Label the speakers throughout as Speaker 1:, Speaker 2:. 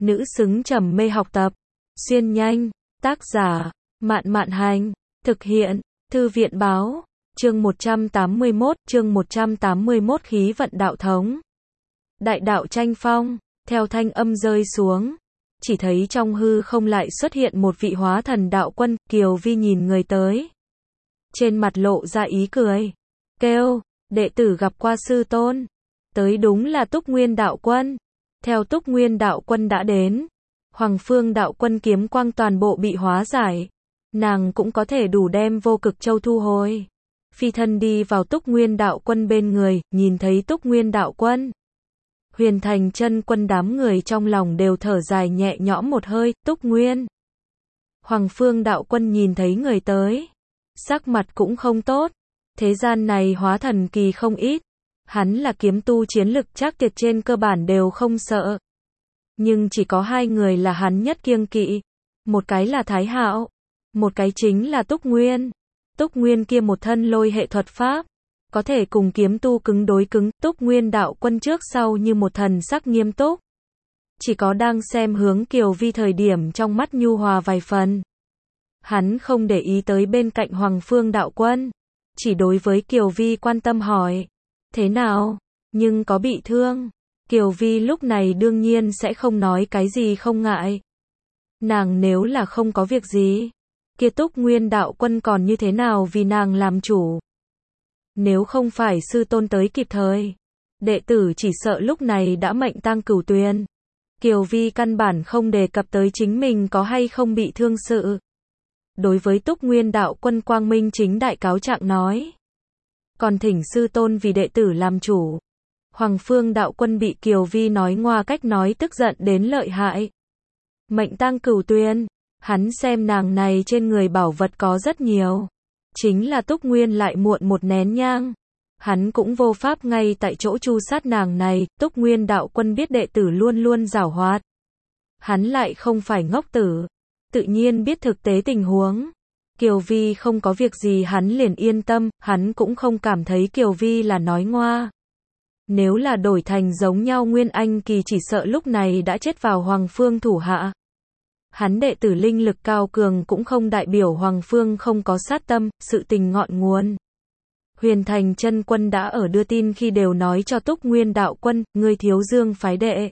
Speaker 1: nữ xứng trầm mê học tập. Xuyên nhanh, tác giả, Mạn Mạn Hành, thực hiện, Thư viện Báo, chương 181, khí vận đạo thống. Đại đạo tranh phong, theo thanh âm rơi xuống, chỉ thấy trong hư không lại xuất hiện một vị hóa thần đạo quân. Kiều Vi nhìn người tới, trên mặt lộ ra ý cười, kêu, đệ tử gặp qua sư tôn. Tới đúng là Túc Nguyên đạo quân. Theo Túc Nguyên đạo quân đã đến, Hoàng Phương đạo quân kiếm quang toàn bộ bị hóa giải. Nàng cũng có thể đủ đem vô cực châu thu hồi. Phi thân đi vào Túc Nguyên đạo quân bên người, nhìn thấy Túc Nguyên đạo quân. Huyền Thành chân quân đám người trong lòng đều thở dài nhẹ nhõm một hơi. Túc Nguyên. Hoàng Phương đạo quân nhìn thấy người tới, sắc mặt cũng không tốt. Thế gian này hóa thần kỳ không ít. Hắn là kiếm tu chiến lực chắc tuyệt, trên cơ bản đều không sợ. Nhưng chỉ có hai người là hắn nhất kiêng kỵ. Một cái là Thái Hạo, một cái chính là Túc Nguyên. Túc Nguyên kia một thân lôi hệ thuật pháp, có thể cùng kiếm tu cứng đối cứng. Túc Nguyên đạo quân trước sau như một thần sắc nghiêm túc. Chỉ có đang xem hướng Kiều Vi thời điểm trong mắt nhu hòa vài phần. Hắn không để ý tới bên cạnh Hoàng Phương đạo quân, chỉ đối với Kiều Vi quan tâm hỏi, thế nào, nhưng có bị thương? Kiều Vi lúc này đương nhiên sẽ không nói cái gì không ngại. Nàng nếu là không có việc gì, kia Túc Nguyên đạo quân còn như thế nào vì nàng làm chủ. Nếu không phải sư tôn tới kịp thời, đệ tử chỉ sợ lúc này đã mệnh tang cửu tuyền. Kiều Vi căn bản không đề cập tới chính mình có hay không bị thương sự. Đối với Túc Nguyên đạo quân quang minh chính đại cáo trạng nói, còn thỉnh sư tôn vì đệ tử làm chủ. Hoàng Phương đạo quân bị Kiều Vi nói ngoa cách nói tức giận đến lợi hại. Mệnh tang cửu tuyền, hắn xem nàng này trên người bảo vật có rất nhiều. Chính là Túc Nguyên lại muộn một nén nhang. Hắn cũng vô pháp ngay tại chỗ tru sát nàng này. Túc Nguyên đạo quân biết đệ tử luôn luôn giảo hoạt. Hắn lại không phải ngốc tử, tự nhiên biết thực tế tình huống. Kiều Vi không có việc gì hắn liền yên tâm, hắn cũng không cảm thấy Kiều Vi là nói ngoa. Nếu là đổi thành giống nhau Nguyên Anh kỳ chỉ sợ lúc này đã chết vào Hoàng Phương thủ hạ. Hắn đệ tử linh lực cao cường cũng không đại biểu Hoàng Phương không có sát tâm. Sự tình ngọn nguồn, Huyền Thành chân quân đã ở đưa tin khi đều nói cho Túc Nguyên đạo quân, ngươi Thiếu Dương phái đệ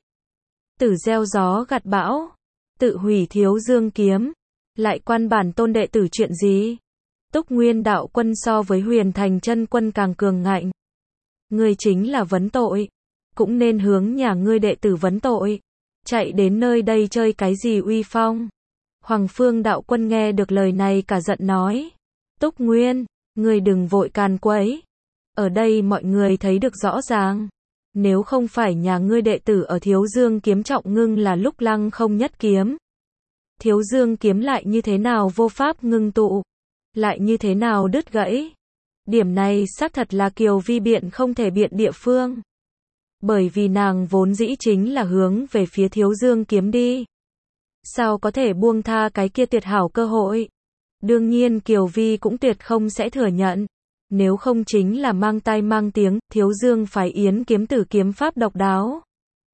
Speaker 1: tử gieo gió gặt bão, tự hủy Thiếu Dương kiếm, lại quan bản tôn đệ tử chuyện gì? Túc Nguyên đạo quân so với Huyền Thành chân quân càng cường ngạnh. Ngươi chính là vấn tội, cũng nên hướng nhà ngươi đệ tử vấn tội. Chạy đến nơi đây chơi cái gì uy phong? Hoàng Phương đạo quân nghe được lời này cả giận nói, Túc Nguyên, ngươi đừng vội càn quấy. Ở đây mọi người thấy được rõ ràng. Nếu không phải nhà ngươi đệ tử ở Thiếu Dương kiếm trọng ngưng là lúc lăng không nhất kiếm. Thiếu Dương kiếm lại như thế nào vô pháp ngưng tụ, lại như thế nào đứt gãy. Điểm này xác thật là Kiều Vi biện không thể biện địa phương. Bởi vì nàng vốn dĩ chính là hướng về phía Thiếu Dương kiếm đi. Sao có thể buông tha cái kia tuyệt hảo cơ hội? Đương nhiên Kiều Vi cũng tuyệt không sẽ thừa nhận. Nếu không chính là mang tai mang tiếng, Thiếu Dương phái yến kiếm tử kiếm pháp độc đáo.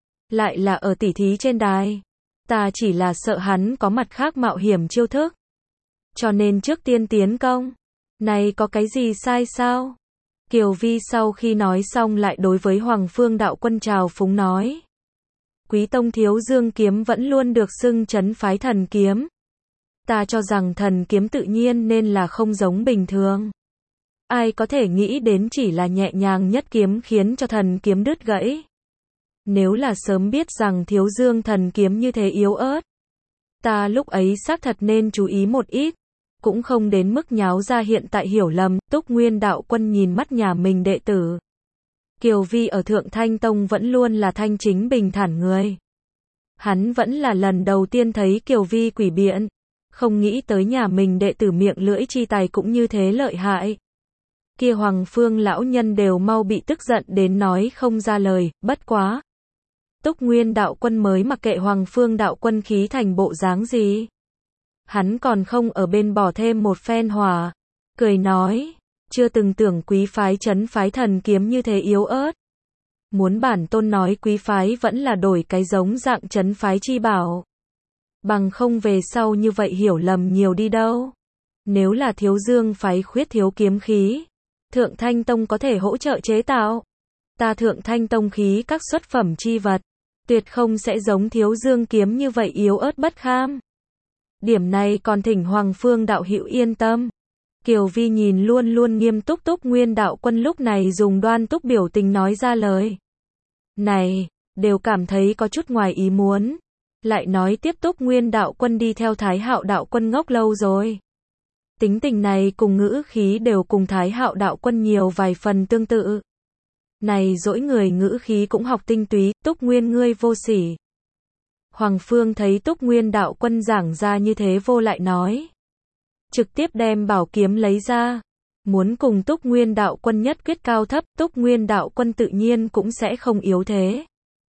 Speaker 1: Lại là ở tỉ thí trên đài. Ta chỉ là sợ hắn có mặt khác mạo hiểm chiêu thức, cho nên trước tiên tiến công. Này có cái gì sai sao? Kiều Vi sau khi nói xong lại đối với Hoàng Phương đạo quân trào phúng nói, Quý tông Thiếu Dương kiếm vẫn luôn được xưng trấn phái thần kiếm. Ta cho rằng thần kiếm tự nhiên nên là không giống bình thường. Ai có thể nghĩ đến chỉ là nhẹ nhàng nhất kiếm khiến cho thần kiếm đứt gãy. Nếu là sớm biết rằng Thiếu Dương thần kiếm như thế yếu ớt, ta lúc ấy xác thật nên chú ý một ít, cũng không đến mức nháo ra hiện tại hiểu lầm. Túc Nguyên đạo quân nhìn mắt nhà mình đệ tử. Kiều Vi ở Thượng Thanh Tông vẫn luôn là thanh chính bình thản người. Hắn vẫn là lần đầu tiên thấy Kiều Vi quỷ biện, không nghĩ tới nhà mình đệ tử miệng lưỡi chi tài cũng như thế lợi hại. Kia Hoàng Phương lão nhân đều mau bị tức giận đến nói không ra lời. Bất quá, Túc Nguyên đạo quân mới mặc kệ Hoàng Phương đạo quân khí thành bộ dáng gì. Hắn còn không ở bên bỏ thêm một phen hỏa, cười nói, chưa từng tưởng quý phái trấn phái thần kiếm như thế yếu ớt. Muốn bản tôn nói quý phái vẫn là đổi cái giống dạng trấn phái chi bảo. Bằng không về sau như vậy hiểu lầm nhiều đi đâu. Nếu là Thiếu Dương phái khuyết thiếu kiếm khí, Thượng Thanh Tông có thể hỗ trợ chế tạo. Ta Thượng Thanh Tông khí các xuất phẩm chi vật, tuyệt không sẽ giống Thiếu Dương kiếm như vậy yếu ớt bất kham. Điểm này còn thỉnh Hoàng Phương đạo hữu yên tâm. Kiều Vi nhìn luôn luôn nghiêm túc Túc Nguyên đạo quân lúc này dùng đoan túc biểu tình nói ra lời này, đều cảm thấy có chút ngoài ý muốn. Lại nói tiếp Túc Nguyên đạo quân đi theo Thái Hạo đạo quân ngốc lâu rồi. Tính tình này cùng ngữ khí đều cùng Thái Hạo đạo quân nhiều vài phần tương tự. Này dỗi người ngữ khí cũng học tinh túy, Túc Nguyên ngươi vô sỉ. Hoàng Phương thấy Túc Nguyên đạo quân giảng ra như thế vô lại nói. Trực tiếp đem bảo kiếm lấy ra. Muốn cùng Túc Nguyên đạo quân nhất quyết cao thấp, Túc Nguyên đạo quân tự nhiên cũng sẽ không yếu thế.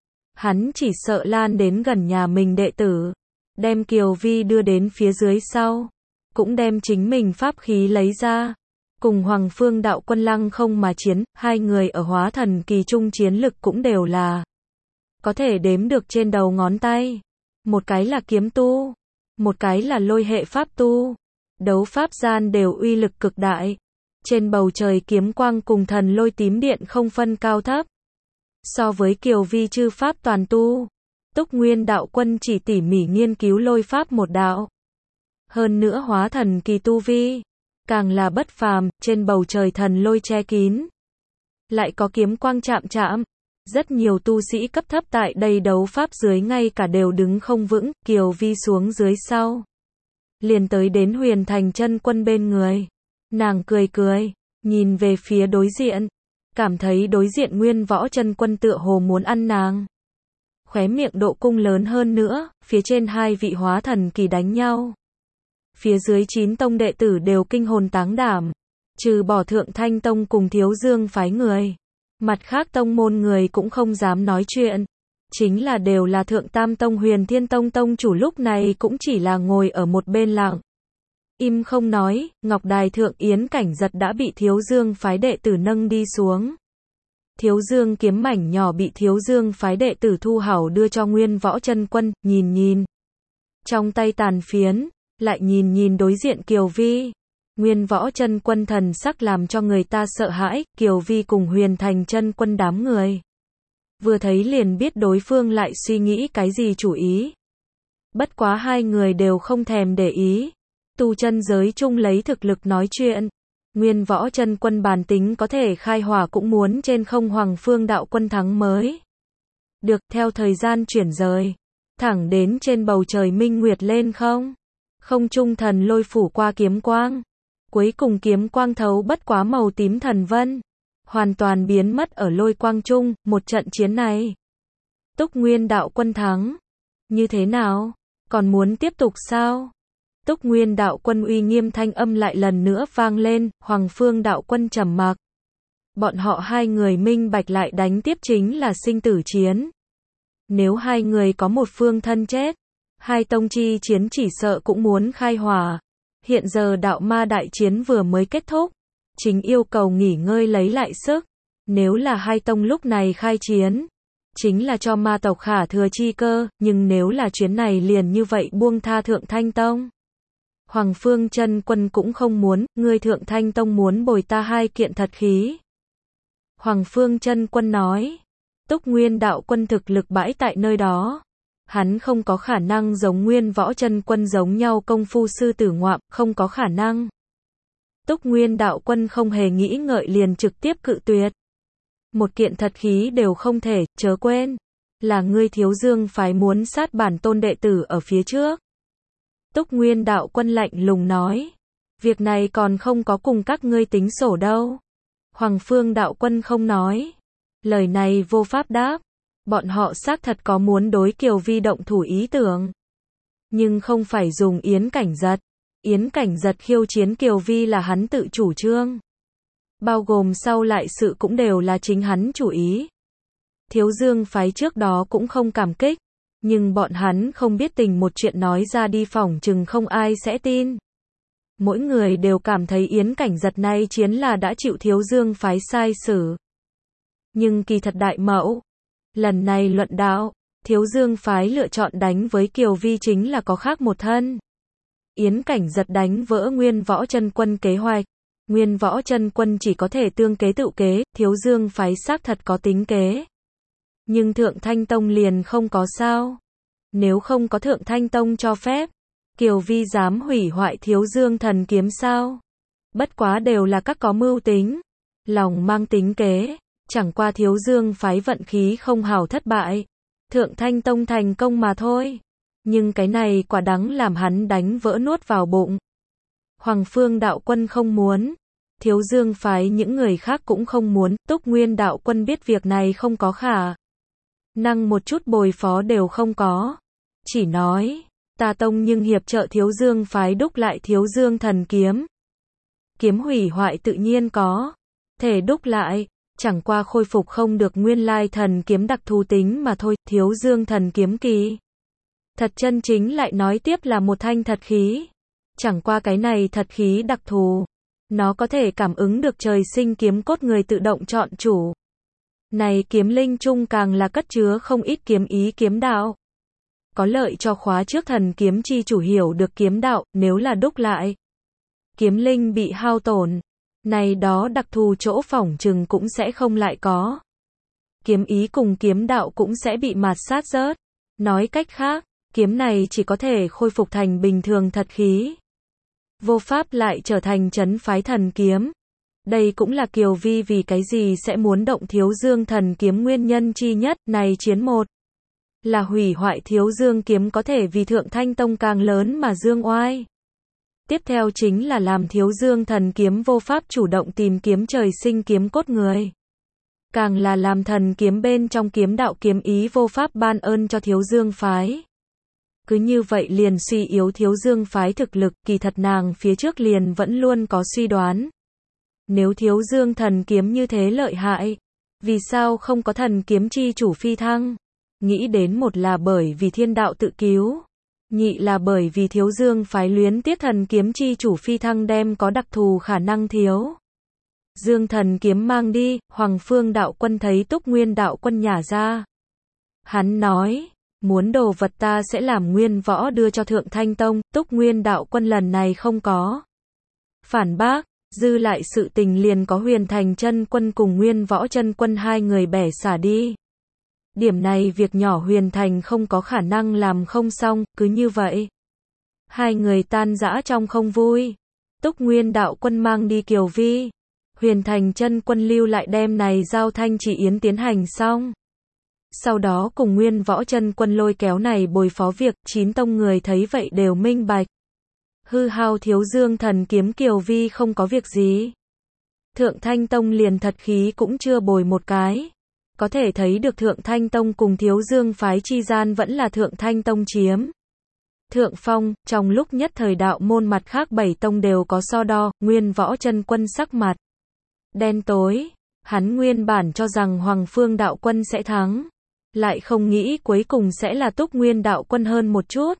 Speaker 1: Hắn chỉ sợ lan đến gần nhà mình đệ tử. Đem Kiều Vi đưa đến phía dưới sau. Cũng đem chính mình pháp khí lấy ra. Cùng Hoàng Phương đạo quân lăng không mà chiến, hai người ở hóa thần kỳ trung chiến lực cũng đều là có thể đếm được trên đầu ngón tay. Một cái là kiếm tu, một cái là lôi hệ pháp tu. Đấu pháp gian đều uy lực cực đại. Trên bầu trời kiếm quang cùng thần lôi tím điện không phân cao thấp. So với Kiều Vi chư pháp toàn tu, Túc Nguyên đạo quân chỉ tỉ mỉ nghiên cứu lôi pháp một đạo. Hơn nữa hóa thần kỳ tu vi, càng là bất phàm, trên bầu trời thần lôi che kín. Lại có kiếm quang chạm chạm. Rất nhiều tu sĩ cấp thấp tại đây đấu pháp dưới ngay cả đều đứng không vững, Kiều Vi xuống dưới sau. Liền tới đến Huyền Thành chân quân bên người. Nàng cười cười, nhìn về phía đối diện. Cảm thấy đối diện Nguyên Võ chân quân tựa hồ muốn ăn nàng. Khóe miệng độ cung lớn hơn nữa, phía trên hai vị hóa thần kỳ đánh nhau. Phía dưới 9 tông đệ tử đều kinh hồn táng đảm. Trừ bỏ Thượng Thanh Tông cùng Thiếu Dương phái người. Mặt khác tông môn người cũng không dám nói chuyện. Chính là đều là Thượng Tam Tông Huyền Thiên Tông tông chủ lúc này cũng chỉ là ngồi ở một bên lặng. Im không nói, Ngọc Đài Thượng Yến Cảnh Giật đã bị Thiếu Dương phái đệ tử nâng đi xuống. Thiếu Dương kiếm mảnh nhỏ bị Thiếu Dương phái đệ tử thu hảo đưa cho Nguyên Võ chân quân, nhìn nhìn. Trong tay tàn phiến, lại nhìn nhìn đối diện Kiều Vi. Nguyên Võ chân quân thần sắc làm cho người ta sợ hãi, Kiều Vi cùng Huyền Thành chân quân đám người. Vừa thấy liền biết đối phương lại suy nghĩ cái gì chủ ý. Bất quá hai người đều không thèm để ý. Tu chân giới chung lấy thực lực nói chuyện. Nguyên Võ chân quân bản tính có thể khai hỏa cũng muốn trên không Hoàng Phương đạo quân thắng mới. Được theo thời gian chuyển rời. Thẳng đến trên bầu trời minh nguyệt lên không. Không trung thần lôi phủ qua kiếm quang. Cuối cùng kiếm quang thấu bất quá màu tím thần vân. Hoàn toàn biến mất ở lôi quang trung, một trận chiến này. Túc Nguyên đạo quân thắng. Như thế nào? Còn muốn tiếp tục sao? Túc Nguyên đạo quân uy nghiêm thanh âm lại lần nữa vang lên, Hoàng Phương đạo quân trầm mặc. Bọn họ hai người minh bạch lại đánh tiếp chính là sinh tử chiến. Nếu hai người có một phương thân chết, hai tông chi chiến chỉ sợ cũng muốn khai hỏa. Hiện giờ đạo ma đại chiến vừa mới kết thúc, chính yêu cầu nghỉ ngơi lấy lại sức. Nếu là hai tông lúc này khai chiến, chính là cho ma tộc khả thừa chi cơ, nhưng nếu là chuyến này liền như vậy buông tha Thượng Thanh Tông. Hoàng Phương chân quân cũng không muốn, ngươi Thượng Thanh Tông muốn bồi ta hai kiện thật khí. Hoàng Phương chân quân nói, Túc Nguyên đạo quân thực lực bãi tại nơi đó. Hắn không có khả năng giống Nguyên Võ chân quân giống nhau công phu sư tử ngoạm, không có khả năng. Túc Nguyên đạo quân không hề nghĩ ngợi liền trực tiếp cự tuyệt. Một kiện thật khí đều không thể, chớ quên. Là ngươi Thiếu Dương phái muốn sát bản tôn đệ tử ở phía trước. Túc Nguyên đạo quân lạnh lùng nói. Việc này còn không có cùng các ngươi tính sổ đâu. Hoàng Phương đạo quân không nói. Lời này vô pháp đáp. Bọn họ xác thật có muốn đối Kiều Vi động thủ ý tưởng. Nhưng không phải dùng Yến Cảnh Giật. Yến Cảnh Giật khiêu chiến Kiều Vi là hắn tự chủ trương. Bao gồm sau lại sự cũng đều là chính hắn chủ ý. Thiếu Dương phái trước đó cũng không cảm kích. Nhưng bọn hắn không biết tình một chuyện nói ra đi phỏng chừng không ai sẽ tin. Mỗi người đều cảm thấy Yến Cảnh Giật nay chiến là đã chịu Thiếu Dương phái sai xử. nhưng kỳ thật đại mẫu. Lần này luận đạo, Thiếu Dương phái lựa chọn đánh với Kiều Vi chính là có khác một thân. Yến Cảnh Giật đánh vỡ Nguyên Võ Chân Quân kế hoạch. Nguyên Võ Chân Quân chỉ có thể tương kế tự kế, Thiếu Dương phái xác thật có tính kế. Nhưng Thượng Thanh Tông liền không có sao. Nếu không có Thượng Thanh Tông cho phép, Kiều Vi dám hủy hoại Thiếu Dương thần kiếm sao? Bất quá đều là các có mưu tính, lòng mang tính kế, chẳng qua Thiếu Dương phái vận khí không hảo thất bại. Thượng Thanh Tông thành công mà thôi. Nhưng cái này quả đắng làm hắn đánh vỡ nuốt vào bụng. Hoàng Phương đạo quân không muốn. Thiếu Dương phái những người khác cũng không muốn. Túc Nguyên đạo quân biết việc này không có khả năng một chút bồi phó đều không có. Chỉ nói, ta tông nhưng hiệp trợ Thiếu Dương phái đúc lại Thiếu Dương thần kiếm. Kiếm hủy hoại tự nhiên có thể đúc lại, chẳng qua khôi phục không được nguyên lai thần kiếm đặc thù tính mà thôi. Thiếu Dương thần kiếm kỳ thật chân chính lại nói tiếp là một thanh thật khí. Chẳng qua cái này thật khí đặc thù, nó có thể cảm ứng được trời sinh kiếm cốt người tự động chọn chủ. Này kiếm linh chung càng là cất chứa không ít kiếm ý kiếm đạo. Có lợi cho khóa trước thần kiếm chi chủ hiểu được kiếm đạo, nếu là đúc lại. Kiếm linh bị hao tổn. Này đó đặc thù chỗ phỏng chừng cũng sẽ không lại có. Kiếm ý cùng kiếm đạo cũng sẽ bị mạt sát rớt. Nói cách khác, kiếm này chỉ có thể khôi phục thành bình thường thật khí. Vô pháp lại trở thành trấn phái thần kiếm. Đây cũng là Kiều Vi vì cái gì sẽ muốn động Thiếu Dương thần kiếm nguyên nhân chi nhất. Này chiến một là hủy hoại Thiếu Dương kiếm có thể vì Thượng Thanh Tông càng lớn mà dương oai. Tiếp theo chính là làm Thiếu Dương thần kiếm vô pháp chủ động tìm kiếm trời sinh kiếm cốt người. Càng là làm thần kiếm bên trong kiếm đạo kiếm ý vô pháp ban ơn cho Thiếu Dương phái. Cứ như vậy liền suy yếu Thiếu Dương phái thực lực, kỳ thật nàng phía trước liền vẫn luôn có suy đoán. Nếu Thiếu Dương thần kiếm như thế lợi hại, vì sao không có thần kiếm chi chủ phi thăng? Nghĩ đến một là bởi vì thiên đạo tự cứu, nhị là bởi vì Thiếu Dương phái luyến tiếc thần kiếm chi chủ phi thăng đem có đặc thù khả năng Thiếu Dương thần kiếm mang đi. Hoàng Phương đạo quân thấy Túc Nguyên đạo quân nhả ra. Hắn nói, muốn đồ vật ta sẽ làm Nguyên Võ đưa cho Thượng Thanh Tông. Túc Nguyên đạo quân lần này không có phản bác, dư lại sự tình liền có Huyền Thành chân quân cùng Nguyên Võ chân quân hai người bẻ xả đi. Điểm này việc nhỏ Huyền Thành không có khả năng làm không xong, cứ như vậy. Hai người tan rã trong không vui. Túc Nguyên đạo quân mang đi Kiều Vi. Huyền Thành chân quân lưu lại đem này giao Thanh Chỉ Yến tiến hành xong. Sau đó cùng Nguyên Võ chân quân lôi kéo này bồi phó việc, 9 tông người thấy vậy đều minh bạch. Hư hao Thiếu Dương thần kiếm Kiều Vi không có việc gì. Thượng Thanh Tông liền thật khí cũng chưa bồi một cái. Có thể thấy được Thượng Thanh Tông cùng Thiếu Dương phái chi gian vẫn là Thượng Thanh Tông chiếm thượng phong. Trong lúc nhất thời đạo môn mặt khác 7 tông đều có so đo. Nguyên Võ chân quân sắc mặt đen tối. Hắn nguyên bản cho rằng Hoàng Phương đạo quân sẽ thắng, lại không nghĩ cuối cùng sẽ là Túc Nguyên đạo quân hơn một chút.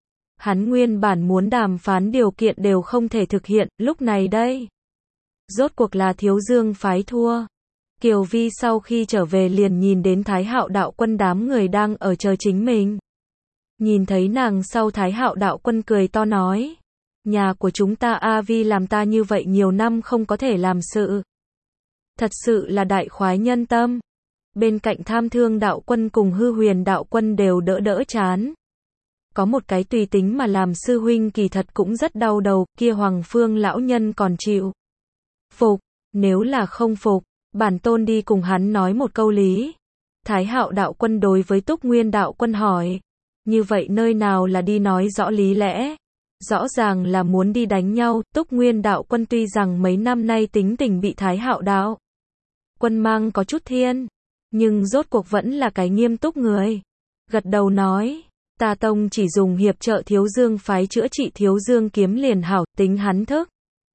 Speaker 1: Hắn nguyên bản muốn đàm phán điều kiện đều không thể thực hiện. Lúc này đây, rốt cuộc là Thiếu Dương phái thua. Kiều Vi sau khi trở về liền nhìn đến Thái Hạo đạo quân đám người đang ở chờ chính mình. Nhìn thấy nàng sau, Thái Hạo đạo quân cười to nói, nhà của chúng ta A Vi làm ta như vậy nhiều năm không có thể làm sự. Thật sự là đại khoái nhân tâm. Bên cạnh Tham Thương đạo quân cùng Hư Huyền đạo quân đều đỡ chán. Có một cái tùy tính mà làm sư huynh kỳ thật cũng rất đau đầu, kia Hoàng Phương lão nhân còn chịu phục, nếu là không phục, bản tôn đi cùng hắn nói một câu lý. Thái Hạo đạo quân đối với Túc Nguyên đạo quân hỏi, như vậy nơi nào là đi nói rõ lý lẽ? Rõ ràng là muốn đi đánh nhau. Túc Nguyên đạo quân tuy rằng mấy năm nay tính tình bị Thái Hạo đạo quân mang có chút thiên, nhưng rốt cuộc vẫn là cái nghiêm túc người. Gật đầu nói, ta tông chỉ dùng hiệp trợ Thiếu Dương phái chữa trị Thiếu Dương kiếm liền hảo, tính hắn thức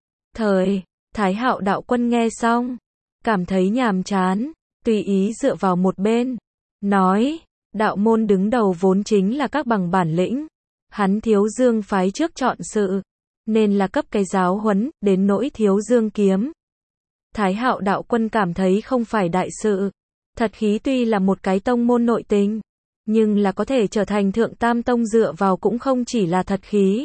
Speaker 1: thời. Thái Hạo đạo quân nghe xong, cảm thấy nhàm chán, tùy ý dựa vào một bên, nói, đạo môn đứng đầu vốn chính là các bằng bản lĩnh. Hắn Thiếu Dương phái trước chọn sự, nên là cấp cái giáo huấn. Đến nỗi Thiếu Dương kiếm, Thái Hạo đạo quân cảm thấy không phải đại sự. Thật khí tuy là một cái tông môn nội tình, nhưng là có thể trở thành thượng tam tông dựa vào cũng không chỉ là thật khí.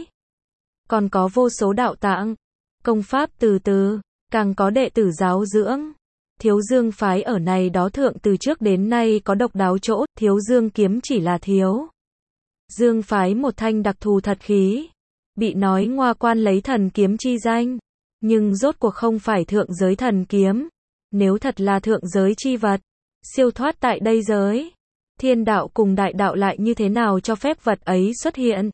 Speaker 1: Còn có vô số đạo tạng, công pháp từ từ, càng có đệ tử giáo dưỡng. Thiếu Dương phái ở này đó thượng từ trước đến nay có độc đáo chỗ, Thiếu Dương kiếm chỉ là Thiếu Dương phái một thanh đặc thù thật khí, bị nói ngoa quan lấy thần kiếm chi danh, nhưng rốt cuộc không phải thượng giới thần kiếm. Nếu thật là thượng giới chi vật, siêu thoát tại đây giới, thiên đạo cùng đại đạo lại như thế nào cho phép vật ấy xuất hiện?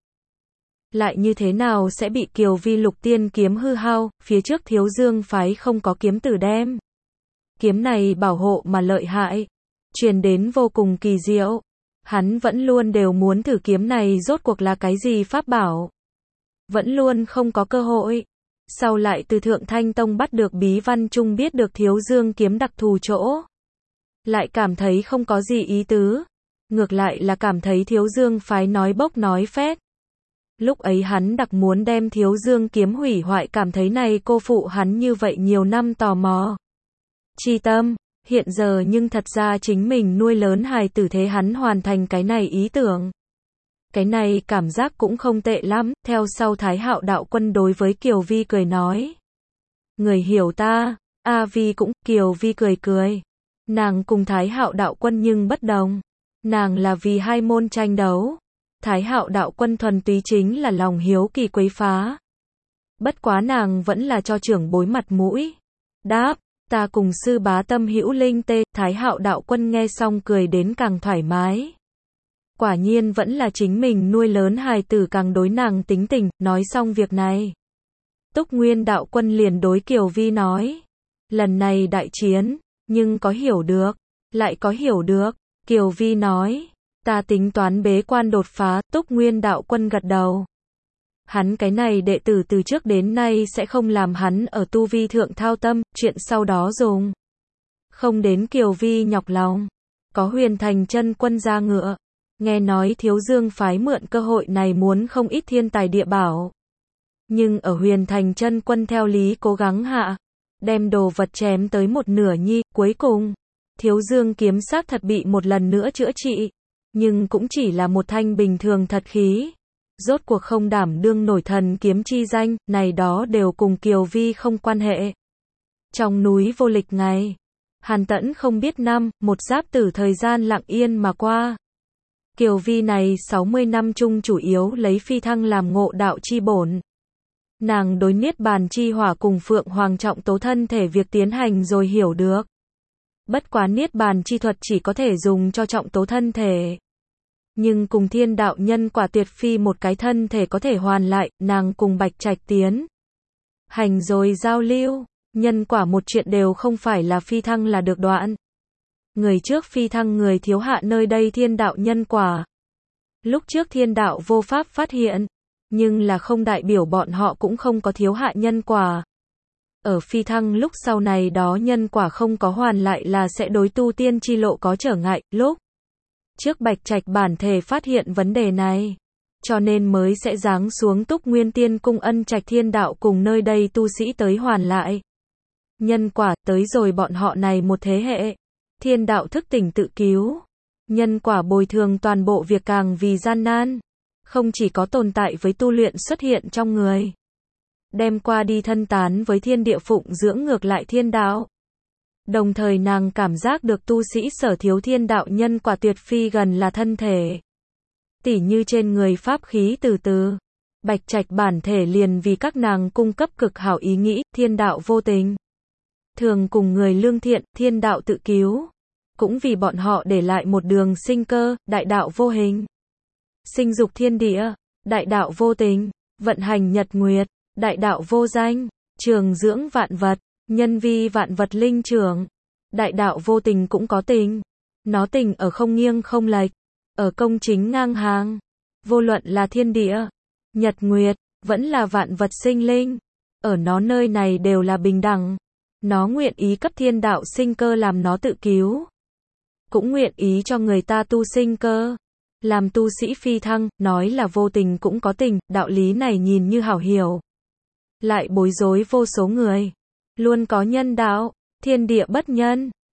Speaker 1: Lại như thế nào sẽ bị Kiều Vi lục tiên kiếm hư hao? Phía trước Thiếu Dương phái không có kiếm tử đem kiếm này bảo hộ mà lợi hại, truyền đến vô cùng kỳ diệu. Hắn vẫn luôn đều muốn thử kiếm này rốt cuộc là cái gì pháp bảo, vẫn luôn không có cơ hội. Sau lại từ Thượng Thanh Tông bắt được bí văn chung biết được Thiếu Dương kiếm đặc thù chỗ, lại cảm thấy không có gì ý tứ, ngược lại là cảm thấy Thiếu Dương phái nói bốc nói phét. Lúc ấy hắn đặc muốn đem Thiếu Dương kiếm hủy hoại, cảm thấy này cô phụ hắn như vậy nhiều năm tò mò chi tâm. Hiện giờ nhưng thật ra chính mình nuôi lớn hài tử thế hắn hoàn thành cái này ý tưởng. Cái này cảm giác cũng không tệ lắm. Theo sau Thái Hạo đạo quân đối với Kiều Vi cười nói: người hiểu ta. A Vi cũng. Kiều Vi cười cười. Nàng cùng Thái Hạo đạo quân nhưng bất đồng. Nàng là vì hai môn tranh đấu. Thái Hạo đạo quân thuần túy chính là lòng hiếu kỳ quấy phá. Bất quá nàng vẫn là cho trưởng bối mặt mũi. Đáp: ta cùng sư bá tâm hữu linh tê. Thái Hạo đạo quân nghe xong cười đến càng thoải mái. Quả nhiên vẫn là chính mình nuôi lớn hài tử càng đối nàng tính tình. Nói xong việc này, Túc Nguyên đạo quân liền đối Kiều Vi nói: lần này đại chiến, nhưng có hiểu được, lại có hiểu được. Kiều Vi nói: ta tính toán bế quan đột phá. Túc Nguyên đạo quân gật đầu. Hắn cái này đệ tử từ trước đến nay sẽ không làm hắn ở tu vi thượng thao tâm, chuyện sau đó dùng không đến Kiều Vi nhọc lòng. Có Huyền Thành chân quân ra ngựa, nghe nói Thiếu Dương phái mượn cơ hội này muốn không ít thiên tài địa bảo. Nhưng ở Huyền Thành chân quân theo lý cố gắng hạ, đem đồ vật chém tới một nửa nhi, cuối cùng Thiếu Dương kiếm xác thật bị một lần nữa chữa trị, nhưng cũng chỉ là một thanh bình thường thật khí. Rốt cuộc không đảm đương nổi thần kiếm chi danh, này đó đều cùng Kiều Vi không quan hệ. Trong núi vô lịch ngày, Hàn Tẫn không biết năm, một giáp tử thời gian lặng yên mà qua. Kiều Vi này 60 năm chung chủ yếu lấy phi thăng làm ngộ đạo chi bổn. Nàng đối niết bàn chi hỏa cùng Phượng Hoàng trọng tố thân thể việc tiến hành rồi hiểu được. Bất quá niết bàn chi thuật chỉ có thể dùng cho trọng tố thân thể. Nhưng cùng thiên đạo nhân quả tuyệt phi một cái thân thể có thể hoàn lại. Nàng cùng Bạch Trạch tiến hành rồi giao lưu. Nhân quả một chuyện đều không phải là phi thăng là được đoạn. Người trước phi thăng người thiếu hạ nơi đây thiên đạo nhân quả. Lúc trước thiên đạo vô pháp phát hiện, nhưng là không đại biểu bọn họ cũng không có thiếu hạ nhân quả. Ở phi thăng lúc sau này đó nhân quả không có hoàn lại là sẽ đối tu tiên chi lộ có trở ngại. Lúc trước Bạch Trạch bản thể phát hiện vấn đề này, cho nên mới sẽ giáng xuống Túc Nguyên Tiên cung ân trạch thiên đạo cùng nơi đây tu sĩ tới hoàn lại nhân quả. Tới rồi bọn họ này một thế hệ, thiên đạo thức tỉnh tự cứu, nhân quả bồi thường toàn bộ việc càng vì gian nan, không chỉ có tồn tại với tu luyện xuất hiện trong người, đem qua đi thân tán với thiên địa phụng dưỡng ngược lại thiên đạo. Đồng thời nàng cảm giác được tu sĩ sở thiếu thiên đạo nhân quả tuyệt phi gần là thân thể. Tỉ như trên người pháp khí từ từ. Bạch Trạch bản thể liền vì các nàng cung cấp cực hảo ý nghĩ, thiên đạo vô tình. Thường cùng người lương thiện, thiên đạo tự cứu. Cũng vì bọn họ để lại một đường sinh cơ, đại đạo vô hình. Sinh dục thiên địa, đại đạo vô tình. Vận hành nhật nguyệt, đại đạo vô danh. Trường dưỡng vạn vật, nhân vi vạn vật linh trưởng. Đại đạo vô tình cũng có tình. Nó tình ở không nghiêng không lệch, ở công chính ngang hàng. Vô luận là thiên địa, nhật nguyệt, vẫn là vạn vật sinh linh, ở nó nơi này đều là bình đẳng. Nó nguyện ý cấp thiên đạo sinh cơ làm nó tự cứu, cũng nguyện ý cho người ta tu sinh cơ. Làm tu sĩ phi thăng, nói là vô tình cũng có tình, đạo lý này nhìn như hảo hiểu, lại bối rối vô số người. Luôn có nhân đạo, thiên địa bất nhân,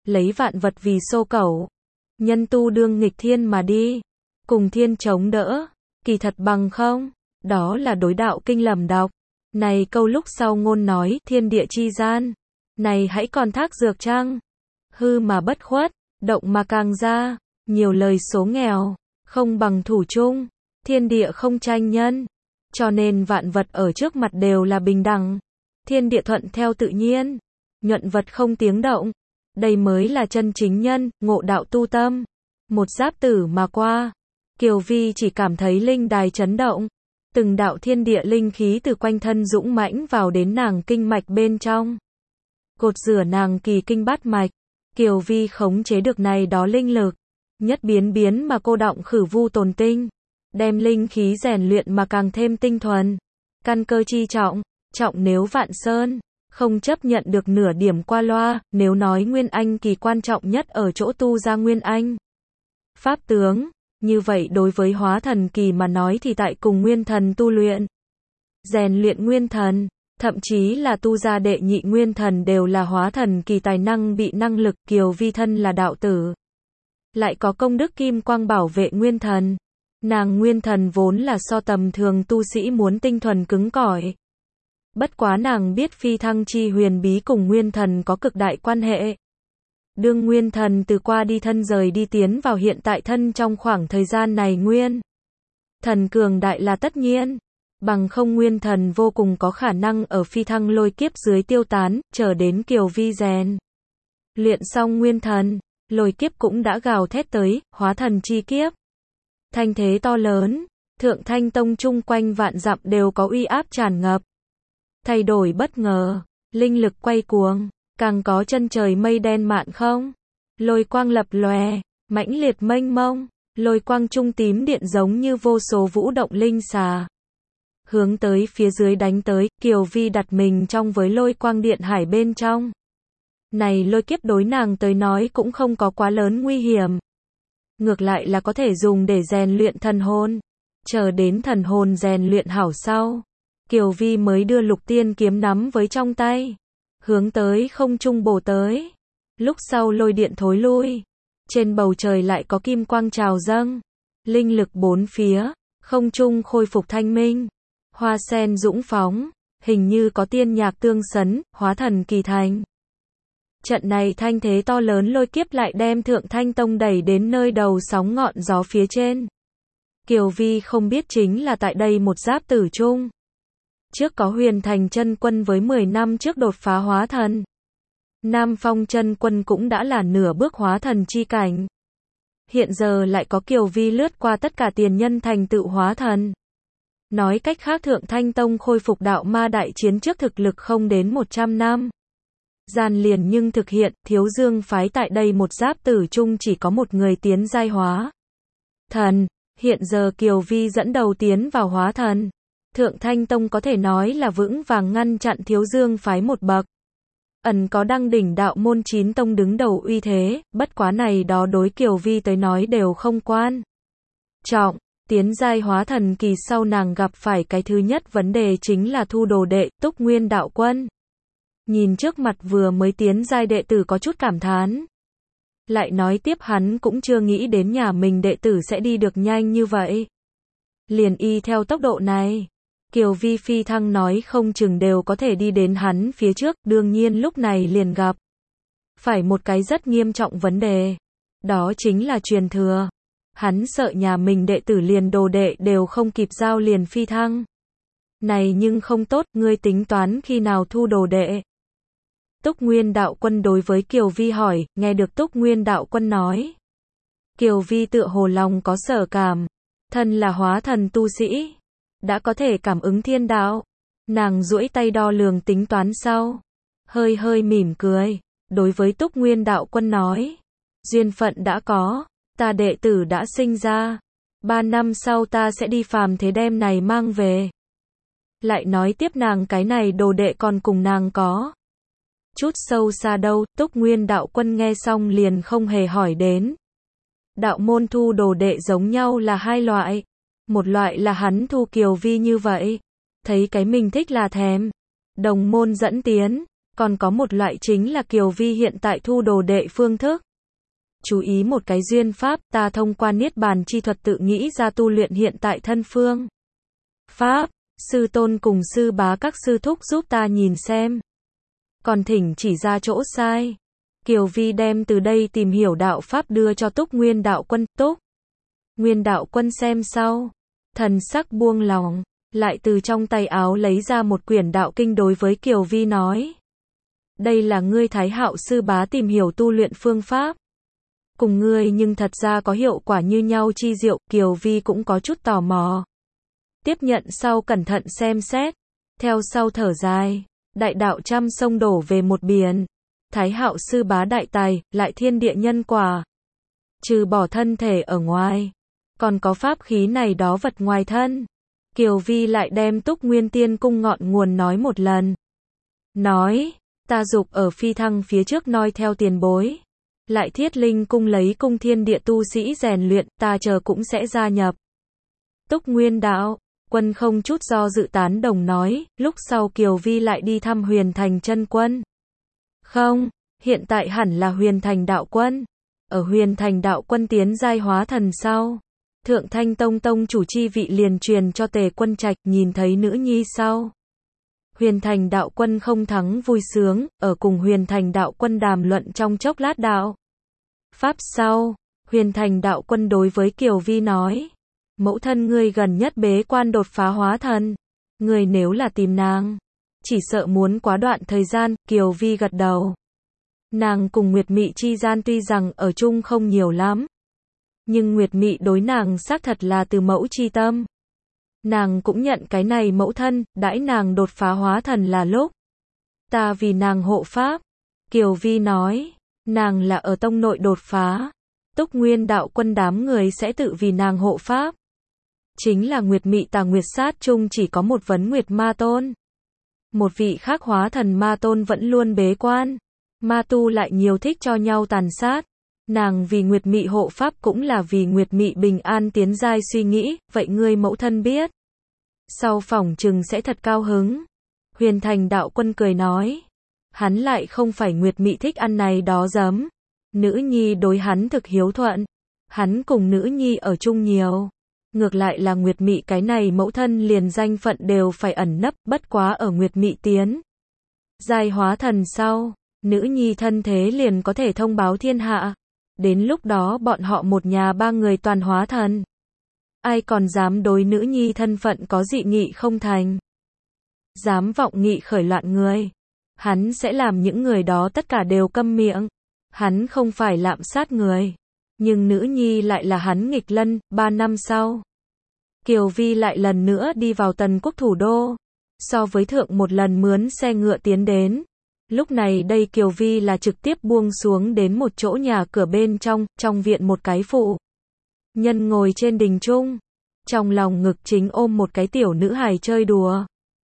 Speaker 1: lấy vạn vật vì xô cẩu. Nhân tu đương nghịch thiên mà đi, cùng thiên chống đỡ, kỳ thật bằng không, đó là đối đạo kinh lầm đọc. Này câu lúc sau ngôn nói, thiên địa chi gian, này hãy còn thác dược chăng? Hư mà bất khuất, động mà càng ra, nhiều lời số nghèo, không bằng thủ chung, thiên địa không tranh nhân. Cho nên vạn vật ở trước mặt đều là bình đẳng, thiên địa thuận theo tự nhiên, nhuận vật không tiếng động. Đây mới là chân chính nhân, ngộ đạo tu tâm. Một giáp tử mà qua, Kiều Vi chỉ cảm thấy linh đài chấn động. Từng đạo thiên địa linh khí từ quanh thân dũng mãnh vào đến nàng kinh mạch bên trong. Cột rửa nàng kỳ kinh bát mạch. Kiều Vi khống chế được này đó linh lực. Nhất biến mà cô động khử vu tồn tinh. Đem linh khí rèn luyện mà càng thêm tinh thuần. Căn cơ chi trọng, trọng nếu vạn sơn. Không chấp nhận được nửa điểm qua loa, nếu nói Nguyên Anh kỳ quan trọng nhất ở chỗ tu ra Nguyên Anh. Pháp tướng, như vậy đối với hóa thần kỳ mà nói thì tại cùng Nguyên Thần tu luyện. Rèn luyện Nguyên Thần, thậm chí là tu ra đệ nhị Nguyên Thần đều là hóa thần kỳ tài năng bị năng lực. Kiều Vi thân là đạo tử. Lại có công đức kim quang bảo vệ Nguyên Thần. Nàng Nguyên Thần vốn là so tầm thường tu sĩ muốn tinh thuần cứng cỏi. Bất quá nàng biết phi thăng chi huyền bí cùng Nguyên Thần có cực đại quan hệ. Đương Nguyên Thần từ qua đi thân rời đi tiến vào hiện tại thân trong khoảng thời gian này Nguyên Thần cường đại là tất nhiên. Bằng không Nguyên Thần vô cùng có khả năng ở phi thăng lôi kiếp dưới tiêu tán, chờ đến Kiều Vi rèn luyện xong Nguyên Thần, lôi kiếp cũng đã gào thét tới, hóa thần chi kiếp. Thanh thế to lớn, Thượng Thanh Tông chung quanh vạn dặm đều có uy áp tràn ngập. Thay đổi bất ngờ, linh lực quay cuồng, càng có chân trời mây đen mạn không. Lôi quang lập lòe, mãnh liệt mênh mông, lôi quang trung tím điện giống như vô số vũ động linh xà. Hướng tới phía dưới đánh tới, Kiều Vi đặt mình trong với lôi quang điện hải bên trong. Này lôi kiếp đối nàng tới nói cũng không có quá lớn nguy hiểm. Ngược lại là có thể dùng để rèn luyện thần hồn. Chờ đến thần hồn rèn luyện hảo sau, Kiều Vi mới đưa Lục Tiên kiếm nắm với trong tay, hướng tới không trung bổ tới. Lúc sau lôi điện thối lui, trên bầu trời lại có kim quang trào dâng, linh lực bốn phía, không trung khôi phục thanh minh, hoa sen dũng phóng, hình như có tiên nhạc tương sấn, hóa thần kỳ thành. Trận này thanh thế to lớn lôi kiếp lại đem Thượng Thanh Tông đẩy đến nơi đầu sóng ngọn gió phía trên. Kiều Vi không biết chính là tại đây một giáp tử chung. Trước có Huyền Thành chân quân với 10 năm trước đột phá hóa thần. Nam Phong chân quân cũng đã là nửa bước hóa thần chi cảnh. Hiện giờ lại có Kiều Vi lướt qua tất cả tiền nhân thành tựu hóa thần. Nói cách khác Thượng Thanh Tông khôi phục đạo ma đại chiến trước thực lực không đến 100 năm. Gian liền nhưng thực hiện, Thiếu Dương phái tại đây một giáp tử chung chỉ có một người tiến giai hóa thần. Hiện giờ Kiều Vi dẫn đầu tiến vào hóa thần. Thượng Thanh Tông có thể nói là vững vàng ngăn chặn Thiếu Dương phái một bậc. Ẩn có đăng đỉnh đạo môn 9 tông đứng đầu uy thế, bất quá này đó đối Kiều Vi tới nói đều không quan trọng. Tiến giai hóa thần kỳ sau nàng gặp phải cái thứ nhất vấn đề chính là thu đồ đệ, Túc Nguyên đạo quân. Nhìn trước mặt vừa mới tiến giai đệ tử có chút cảm thán. Lại nói tiếp hắn cũng chưa nghĩ đến nhà mình đệ tử sẽ đi được nhanh như vậy. Liền y theo tốc độ này, Kiều Vi phi thăng nói không chừng đều có thể đi đến hắn phía trước, đương nhiên lúc này liền gặp phải một cái rất nghiêm trọng vấn đề. Đó chính là truyền thừa. Hắn sợ nhà mình đệ tử liền đồ đệ đều không kịp giao liền phi thăng. Này nhưng không tốt, ngươi tính toán khi nào thu đồ đệ? Túc Nguyên đạo quân đối với Kiều Vi hỏi, nghe được Túc Nguyên đạo quân nói. Kiều Vi tựa hồ lòng có sở cảm, thân là hóa thần tu sĩ, đã có thể cảm ứng thiên đạo. Nàng duỗi tay đo lường tính toán sau, hơi mỉm cười, đối với Túc Nguyên đạo quân nói, duyên phận đã có, ta đệ tử đã sinh ra, 3 năm sau ta sẽ đi phàm thế đem này mang về. Lại nói tiếp nàng cái này đồ đệ còn cùng nàng có chút sâu xa đâu. Túc Nguyên đạo quân nghe xong liền không hề hỏi đến. Đạo môn thu đồ đệ giống nhau là hai loại. Một loại là hắn thu Kiều Vi như vậy, thấy cái mình thích là thèm, đồng môn dẫn tiến, Còn có một loại chính là Kiều Vi hiện tại thu đồ đệ phương thức. Chú ý một cái duyên pháp, ta thông qua niết bàn chi thuật tự nghĩ ra tu luyện hiện tại thân phương pháp, sư tôn cùng sư bá các sư thúc giúp ta nhìn xem. Còn thỉnh chỉ ra chỗ sai. Kiều Vi đem từ đây tìm hiểu đạo pháp đưa cho Túc Nguyên đạo quân. Túc Nguyên đạo quân xem sau, thần sắc buông lỏng, lại từ trong tay áo lấy ra một quyển đạo kinh đối với Kiều Vi nói. Đây là ngươi Thái Hạo sư bá tìm hiểu tu luyện phương pháp. Cùng ngươi nhưng thật ra có hiệu quả như nhau chi diệu, Kiều Vi cũng có chút tò mò. Tiếp nhận sau cẩn thận xem xét, theo sau thở dài, đại đạo trăm sông đổ về một biển. Thái Hạo sư bá đại tài, lại thiên địa nhân quả. Trừ bỏ thân thể ở ngoài, còn có pháp khí này đó vật ngoài thân. Kiều Vi lại đem Túc Nguyên Tiên cung ngọn nguồn nói một lần. Nói, ta dục ở phi thăng phía trước noi theo tiền bối. Lại thiết linh cung lấy cung thiên địa tu sĩ rèn luyện, ta chờ cũng sẽ gia nhập. Túc Nguyên đạo quân không chút do dự tán đồng nói, lúc sau Kiều Vi lại đi thăm Huyền Thành chân quân. Không, hiện tại hẳn là Huyền Thành đạo quân. Ở Huyền Thành đạo quân tiến giai hóa thần sau, Thượng Thanh Tông tông chủ chi vị liền truyền cho Tề Quân Trạch, nhìn thấy nữ nhi sau. Huyền Thành đạo quân không thắng vui sướng, ở cùng Huyền Thành đạo quân đàm luận trong chốc lát đạo pháp sau, Huyền Thành đạo quân đối với Kiều Vi nói, mẫu thân ngươi gần nhất bế quan đột phá hóa thần, ngươi nếu là tìm nàng, chỉ sợ muốn quá đoạn thời gian. Kiều Vi gật đầu. Nàng cùng Nguyệt Mị chi gian tuy rằng ở chung không nhiều lắm, nhưng Nguyệt Mị đối nàng xác thật là từ mẫu chi tâm. Nàng cũng nhận cái này mẫu thân, đãi nàng đột phá hóa thần là lúc ta vì nàng hộ pháp. Kiều Vi nói, nàng là ở tông nội đột phá, Túc Nguyên đạo quân đám người sẽ tự vì nàng hộ pháp. Chính là Nguyệt Mị Tà Nguyệt sát chung chỉ có một vấn Nguyệt Ma Tôn. Một vị khác hóa thần Ma Tôn vẫn luôn bế quan. Ma tu lại nhiều thích cho nhau tàn sát. Nàng vì Nguyệt Mị hộ pháp cũng là vì Nguyệt Mị bình an tiến giai suy nghĩ, vậy ngươi mẫu thân biết. Sau phỏng chừng sẽ thật cao hứng. Huyền Thành đạo quân cười nói. Hắn lại không phải Nguyệt Mị thích ăn này đó giấm. Nữ nhi đối hắn thực hiếu thuận. Hắn cùng nữ nhi ở chung nhiều. Ngược lại là Nguyệt Mị cái này mẫu thân liền danh phận đều phải ẩn nấp, bất quá ở Nguyệt Mị tiến giai hóa thần sau, nữ nhi thân thế liền có thể thông báo thiên hạ. Đến lúc đó bọn họ một nhà ba người toàn hóa thần. Ai còn dám đối nữ nhi thân phận có dị nghị không thành. Dám vọng nghị khởi loạn người. Hắn sẽ làm những người đó tất cả đều câm miệng. Hắn không phải lạm sát người. Nhưng nữ nhi lại là hắn nghịch lân. 3 năm sau, Kiều Vi lại lần nữa đi vào Tần Quốc thủ đô. So với thượng một lần mướn xe ngựa tiến đến. Lúc này đây Kiều Vi là trực tiếp buông xuống đến một chỗ nhà cửa bên trong viện một cái phụ nhân ngồi trên đình trung. Trong lòng ngực chính ôm một cái tiểu nữ hài chơi đùa.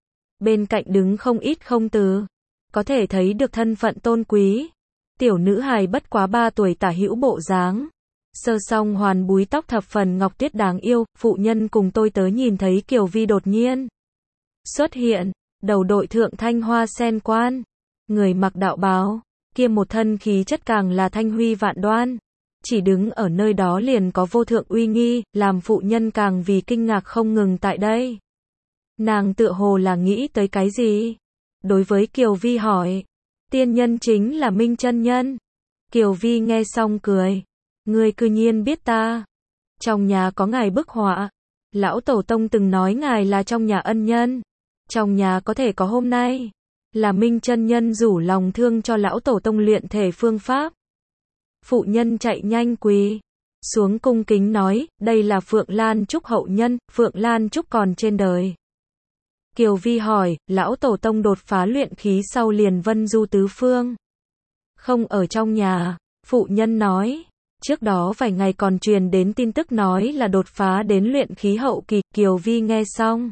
Speaker 1: Bên cạnh đứng không ít không từ. Có thể thấy được thân phận tôn quý. Tiểu nữ hài bất quá 3 tuổi tả hữu bộ dáng. Sơ song hoàn búi tóc thập phần ngọc tuyết đáng yêu. Phụ nhân cùng tôi tớ nhìn thấy Kiều Vi đột nhiên xuất hiện. Đầu đội thượng thanh hoa sen quan. Người mặc đạo bào, kia một thân khí chất càng là thanh huy vạn đoan. Chỉ đứng ở nơi đó liền có vô thượng uy nghi, làm phụ nhân càng vì kinh ngạc không ngừng tại đây. Nàng tựa hồ là nghĩ tới cái gì? Đối với Kiều Vi hỏi, tiên nhân chính là Minh Chân Nhân. Kiều Vi nghe xong cười, ngươi cư nhiên biết ta. Trong nhà có ngài bức họa, lão tổ tông từng nói ngài là trong nhà ân nhân. Trong nhà có thể có hôm nay, là Minh Chân Nhân rủ lòng thương cho lão tổ tông luyện thể phương pháp. Phụ nhân chạy nhanh quỳ xuống cung kính nói, đây là Phượng Lan Trúc hậu nhân, Phượng Lan Trúc còn trên đời. Kiều Vi hỏi, lão tổ tông đột phá luyện khí sau liền vân du tứ phương. Không ở trong nhà, phụ nhân nói, trước đó vài ngày còn truyền đến tin tức nói là đột phá đến luyện khí hậu kỳ. Kiều Vi nghe xong,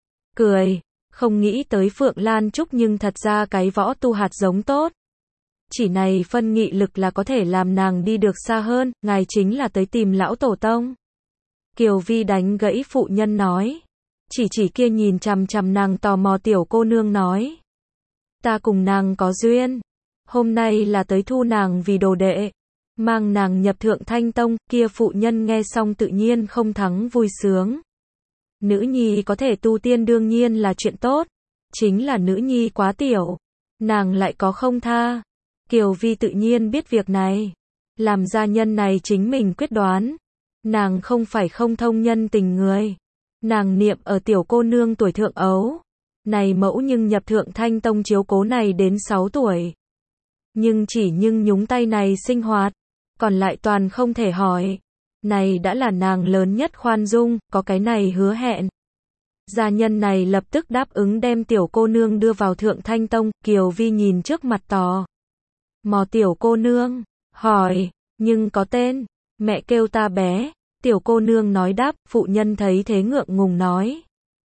Speaker 1: cười, không nghĩ tới Phượng Lan Trúc nhưng thật ra cái võ tu hạt giống tốt. Chỉ này phân nghị lực là có thể làm nàng đi được xa hơn, ngài chính là tới tìm lão tổ tông. Kiều Vi đánh gãy phụ nhân nói. Chỉ kia nhìn chằm chằm nàng tò mò tiểu cô nương nói. Ta cùng nàng có duyên. Hôm nay là tới thu nàng vì đồ đệ. Mang nàng nhập Thượng Thanh Tông, kia phụ nhân nghe xong tự nhiên không thắng vui sướng. Nữ nhi có thể tu tiên đương nhiên là chuyện tốt. Chính là nữ nhi quá tiểu. Nàng lại có không tha. Kiều Vi tự nhiên biết việc này. Làm gia nhân này chính mình quyết đoán. Nàng không phải không thông nhân tình người. Nàng niệm ở tiểu cô nương tuổi thượng ấu. Này mẫu nhưng nhập Thượng Thanh Tông chiếu cố này đến 6 tuổi. Nhưng nhúng tay này sinh hoạt. Còn lại toàn không thể hỏi. Này đã là nàng lớn nhất khoan dung, có cái này hứa hẹn. Gia nhân này lập tức đáp ứng đem tiểu cô nương đưa vào Thượng Thanh Tông. Kiều Vi nhìn trước mặt tò mò tiểu cô nương, hỏi, nhưng có tên, mẹ kêu ta bé. Tiểu cô nương nói đáp, phụ nhân thấy thế ngượng ngùng nói.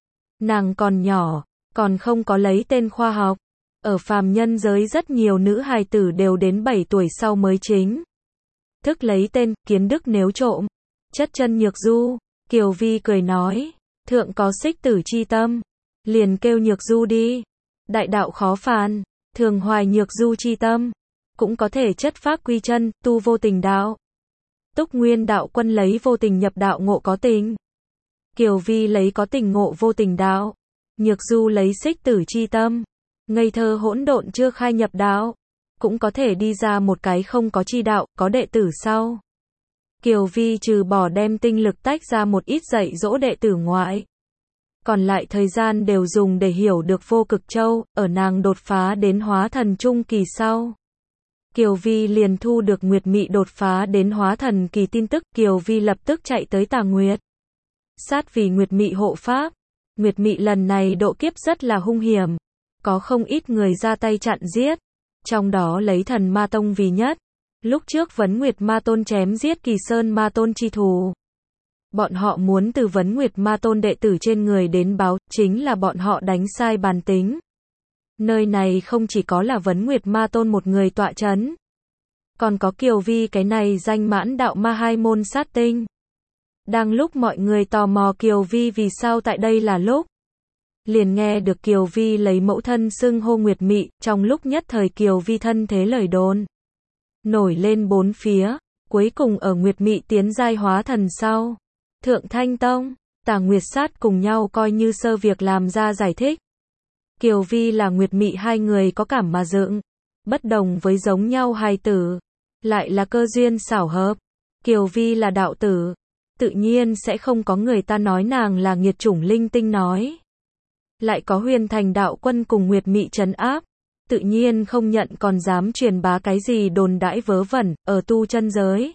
Speaker 1: Nàng còn nhỏ, còn không có lấy tên khoa học. Ở phàm nhân giới rất nhiều nữ hài tử đều đến 7 tuổi sau mới chính thức lấy tên. Kiến Đức nếu trộm chất chân Nhược Du. Kiều Vi cười nói, thượng có xích tử chi tâm, liền kêu Nhược Du đi. Đại đạo khó phàn, thường hoài Nhược Du chi tâm, cũng có thể chất phác quy chân, tu vô tình đạo. Túc Nguyên đạo quân lấy vô tình nhập đạo ngộ có tình. Kiều Vi lấy có tình ngộ vô tình đạo. Nhược Du lấy xích tử chi tâm, ngây thơ hỗn độn chưa khai nhập đạo, cũng có thể đi ra một cái không có chi đạo, có đệ tử sau. Kiều Vi trừ bỏ đem tinh lực tách ra một ít dạy dỗ đệ tử ngoại, còn lại thời gian đều dùng để hiểu được vô cực châu. Ở nàng đột phá đến hóa thần trung kỳ sau, Kiều Vi liền thu được Nguyệt Mị đột phá đến hóa thần kỳ tin tức. Kiều Vi lập tức chạy tới Tà Nguyệt sát vì Nguyệt Mị hộ pháp. Nguyệt Mị lần này độ kiếp rất là hung hiểm, có không ít người ra tay chặn giết, trong đó lấy Thần Ma Tông vì nhất. Lúc trước Vấn Nguyệt Ma Tôn chém giết Kỳ Sơn Ma Tôn chi thù, bọn họ muốn từ Vấn Nguyệt Ma Tôn đệ tử trên người đến báo, chính là bọn họ đánh sai bàn tính. Nơi này không chỉ có là Vấn Nguyệt Ma Tôn một người tọa chấn, còn có Kiều Vi cái này danh mãn đạo ma 2 môn sát tinh. Đang lúc mọi người tò mò Kiều Vi vì sao tại đây là lúc, liền nghe được Kiều Vi lấy mẫu thân xưng hô Nguyệt Mị. Trong lúc nhất thời Kiều Vi thân thế lời đồn nổi lên bốn phía. Cuối cùng ở Nguyệt Mị tiến giai hóa thần sau, Thượng Thanh Tông, Tà Nguyệt Sát cùng nhau coi như sơ việc làm ra giải thích. Kiều Vi là Nguyệt Mị hai người có cảm mà dựng, bất đồng với giống nhau hài tử, lại là cơ duyên xảo hợp. Kiều Vi là đạo tử, tự nhiên sẽ không có người ta nói nàng là nghiệt chủng linh tinh nói. Lại có Huyền Thành đạo quân cùng Nguyệt Mị trấn áp, tự nhiên không nhận còn dám truyền bá cái gì đồn đãi vớ vẩn. Ở tu chân giới,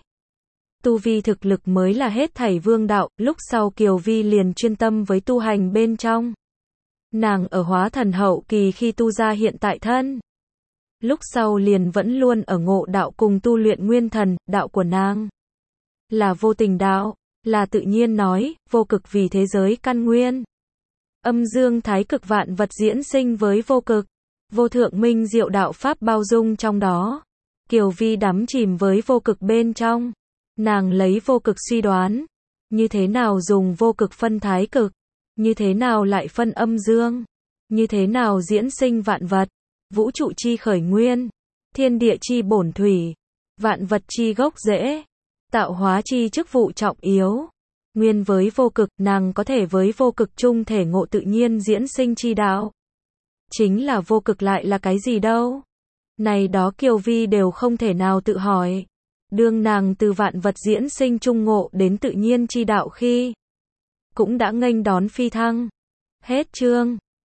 Speaker 1: tu vi thực lực mới là hết thảy vương đạo. Lúc sau Kiều Vi liền chuyên tâm với tu hành bên trong. Nàng ở hóa thần hậu kỳ khi tu ra hiện tại thân, lúc sau liền vẫn luôn ở ngộ đạo cùng tu luyện nguyên thần. Đạo của nàng là vô tình đạo, là tự nhiên nói, vô cực vì thế giới căn nguyên. Âm dương thái cực vạn vật diễn sinh với vô cực, vô thượng minh diệu đạo pháp bao dung trong đó. Kiều Vi đắm chìm với vô cực bên trong, nàng lấy vô cực suy đoán, như thế nào dùng vô cực phân thái cực, như thế nào lại phân âm dương, như thế nào diễn sinh vạn vật, vũ trụ chi khởi nguyên, thiên địa chi bổn thủy, vạn vật chi gốc rễ, tạo hóa chi chức vụ trọng yếu. Nguyên với vô cực, nàng có thể với vô cực chung thể ngộ tự nhiên diễn sinh chi đạo. Chính là vô cực lại là cái gì đâu? Này đó Kiều Vi đều không thể nào tự hỏi. Đương nàng từ vạn vật diễn sinh chung ngộ đến tự nhiên chi đạo khi, cũng đã nghênh đón phi thăng. Hết chương.